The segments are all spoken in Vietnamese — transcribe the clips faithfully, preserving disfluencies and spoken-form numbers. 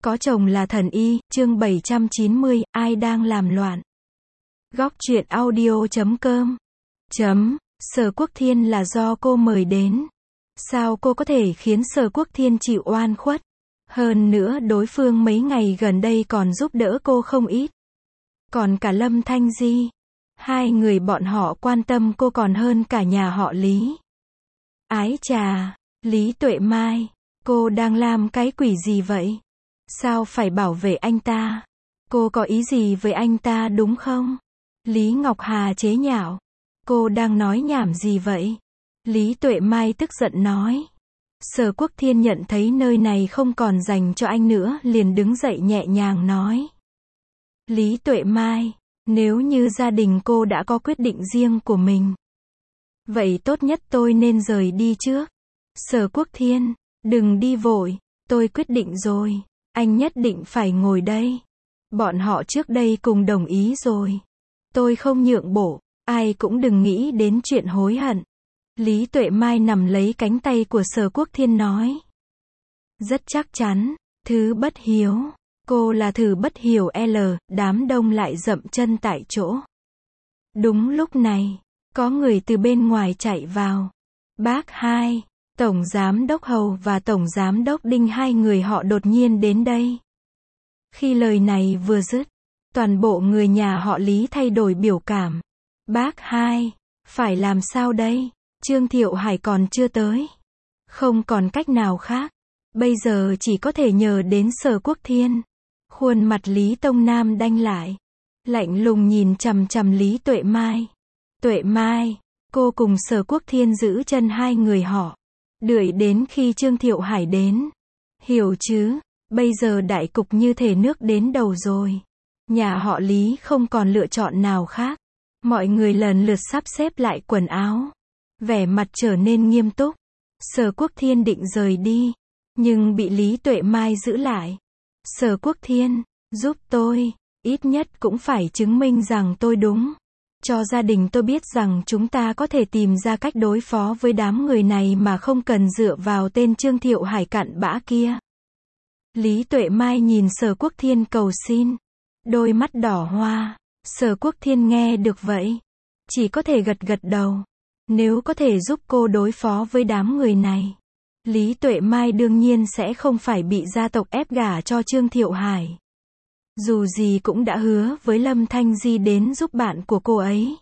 Có chồng là thần y, chương bảy trăm chín mươi, ai đang làm loạn. Góc truyện audio chấm com. Chấm, Sở Quốc Thiên là do cô mời đến. Sao cô có thể khiến Sở Quốc Thiên chịu oan khuất? Hơn nữa đối phương mấy ngày gần đây còn giúp đỡ cô không ít. Còn cả Lâm Thanh Di. Hai người bọn họ quan tâm cô còn hơn cả nhà họ Lý. Ái chà, Lý Tuệ Mai, cô đang làm cái quỷ gì vậy? Sao phải bảo vệ anh ta? Cô có ý gì với anh ta đúng không? Lý Ngọc Hà chế nhạo. Cô đang nói nhảm gì vậy? Lý Tuệ Mai tức giận nói. Sở Quốc Thiên nhận thấy nơi này không còn dành cho anh nữa, liền đứng dậy nhẹ nhàng nói. Lý Tuệ Mai, nếu như gia đình cô đã có quyết định riêng của mình, vậy tốt nhất tôi nên rời đi trước. Sở Quốc Thiên, đừng đi vội, tôi quyết định rồi. Anh nhất định phải ngồi đây. Bọn họ trước đây cùng đồng ý rồi. Tôi không nhượng bộ, ai cũng đừng nghĩ đến chuyện hối hận. Lý Tuệ Mai nằm lấy cánh tay của Sở Quốc Thiên nói. Rất chắc chắn, thứ bất hiếu. Cô là thứ bất hiểu L, đám đông lại dậm chân tại chỗ. Đúng lúc này, có người từ bên ngoài chạy vào. Bác hai. Tổng Giám đốc Hầu và Tổng Giám đốc Đinh, hai người họ đột nhiên đến đây. Khi lời này vừa dứt, toàn bộ người nhà họ Lý thay đổi biểu cảm. Bác hai, phải làm sao đây? Trương Thiệu Hải còn chưa tới. Không còn cách nào khác. Bây giờ chỉ có thể nhờ đến Sở Quốc Thiên. Khuôn mặt Lý Tông Nam đanh lại. Lạnh lùng nhìn chằm chằm Lý Tuệ Mai. Tuệ Mai, cô cùng Sở Quốc Thiên giữ chân hai người họ. Đợi đến khi Trương Thiệu Hải đến. Hiểu chứ, bây giờ đại cục như thể nước đến đầu rồi. Nhà họ Lý không còn lựa chọn nào khác. Mọi người lần lượt sắp xếp lại quần áo. Vẻ mặt trở nên nghiêm túc. Sở Quốc Thiên định rời đi, nhưng bị Lý Tuệ Mai giữ lại. Sở Quốc Thiên, giúp tôi, ít nhất cũng phải chứng minh rằng tôi đúng. Cho gia đình tôi biết rằng chúng ta có thể tìm ra cách đối phó với đám người này mà không cần dựa vào tên Trương Thiệu Hải cặn bã kia. Lý Tuệ Mai nhìn Sở Quốc Thiên cầu xin. Đôi mắt đỏ hoa. Sở Quốc Thiên nghe được vậy, chỉ có thể gật gật đầu. Nếu có thể giúp cô đối phó với đám người này, Lý Tuệ Mai đương nhiên sẽ không phải bị gia tộc ép gả cho Trương Thiệu Hải. Dù gì cũng đã hứa với Lâm Thanh Di đến giúp bạn của cô ấy.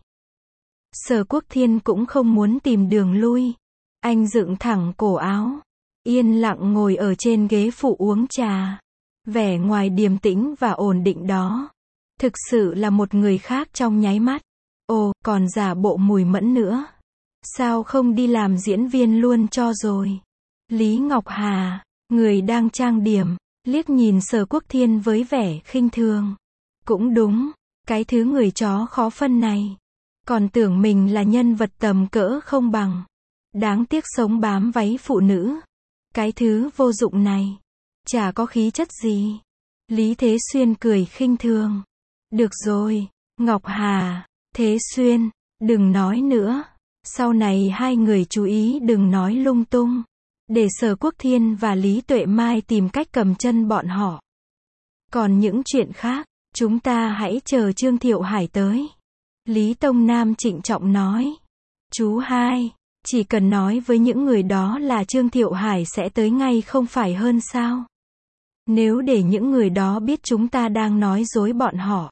Sở Quốc Thiên cũng không muốn tìm đường lui. Anh dựng thẳng cổ áo, yên lặng ngồi ở trên ghế phụ uống trà. Vẻ ngoài điềm tĩnh và ổn định đó, thực sự là một người khác trong nháy mắt. Ồ, còn giả bộ mùi mẫn nữa. Sao không đi làm diễn viên luôn cho rồi? Lý Ngọc Hà, người đang trang điểm, liếc nhìn Sở Quốc Thiên với vẻ khinh thường. Cũng đúng, cái thứ người chó khó phân này. Còn tưởng mình là nhân vật tầm cỡ không bằng. Đáng tiếc sống bám váy phụ nữ. Cái thứ vô dụng này. Chả có khí chất gì. Lý Thế Xuyên cười khinh thường. Được rồi, Ngọc Hà, Thế Xuyên, đừng nói nữa. Sau này hai người chú ý đừng nói lung tung. Để Sở Quốc Thiên và Lý Tuệ Mai tìm cách cầm chân bọn họ. Còn những chuyện khác, chúng ta hãy chờ Trương Thiệu Hải tới. Lý Tông Nam trịnh trọng nói. Chú hai, chỉ cần nói với những người đó là Trương Thiệu Hải sẽ tới ngay không phải hơn sao? Nếu để những người đó biết chúng ta đang nói dối bọn họ,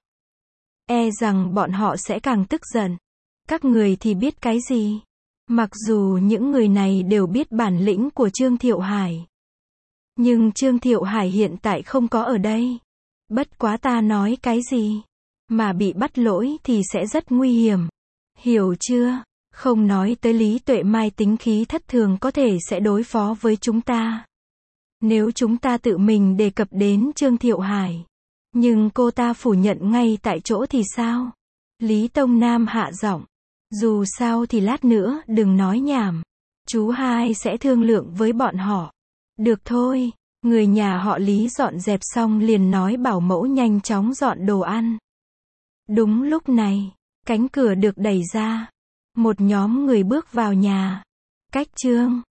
e rằng bọn họ sẽ càng tức giận. Các người thì biết cái gì? Mặc dù những người này đều biết bản lĩnh của Trương Thiệu Hải, nhưng Trương Thiệu Hải hiện tại không có ở đây. Bất quá ta nói cái gì mà bị bắt lỗi thì sẽ rất nguy hiểm. Hiểu chưa? Không nói tới Lý Tuệ Mai tính khí thất thường có thể sẽ đối phó với chúng ta. Nếu chúng ta tự mình đề cập đến Trương Thiệu Hải, nhưng cô ta phủ nhận ngay tại chỗ thì sao? Lý Tông Nam hạ giọng. Dù sao thì lát nữa đừng nói nhảm. Chú hai sẽ thương lượng với bọn họ. Được thôi. Người nhà họ Lý dọn dẹp xong liền nói bảo mẫu nhanh chóng dọn đồ ăn. Đúng lúc này, cánh cửa được đẩy ra. Một nhóm người bước vào nhà. Cách Trương